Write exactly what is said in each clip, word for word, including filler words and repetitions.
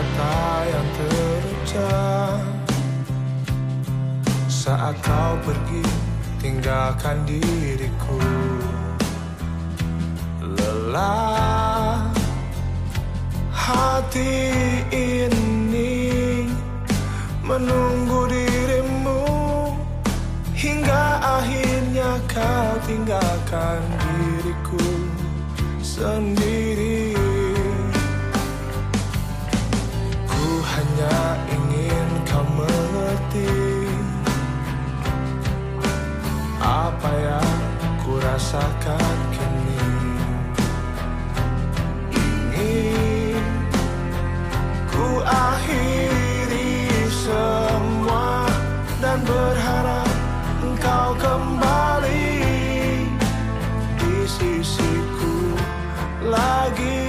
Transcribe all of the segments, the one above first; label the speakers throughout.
Speaker 1: kata yang terucap saat kau pergi tinggalkan diriku. Lelah hati ini menunggu dirimu hingga akhirnya kau tinggalkan diriku sendiri. Ku hanya ingin kau mengerti apa yang ku rasakan kini. Ingin ku akhiri semua dan berharap engkau kembali di sisiku lagi.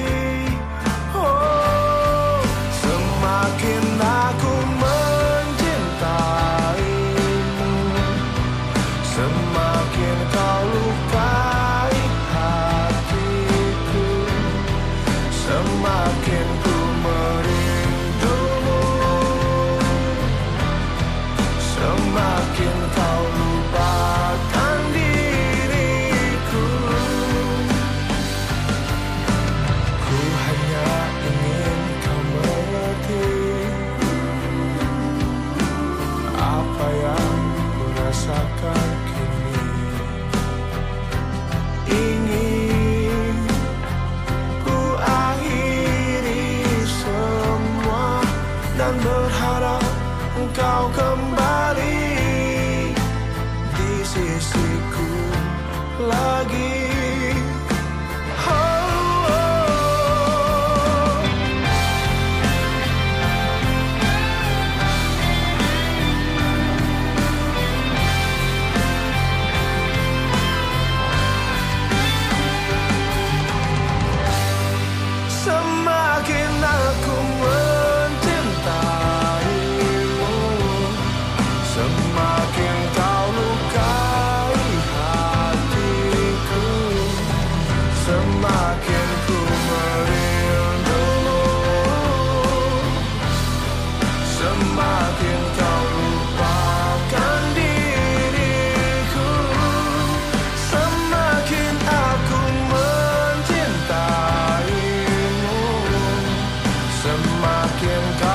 Speaker 1: Oh, semakin aku mencintaimu, semakin kau lukai hatiku, semakin ku merindumu, semakin kau lupakan diriku. Ku hanya ingin kau mengerti apa yang ku rasakan kini. Ingin ku akhiri semua dan berharap engkau kembali di sisiku lagi. Semakin aku mencintaimu, semakin kau lukai hatiku, semakin ku merindumu, semakin kau lupakan diriku. Semakin aku mencintaimu, semakin kau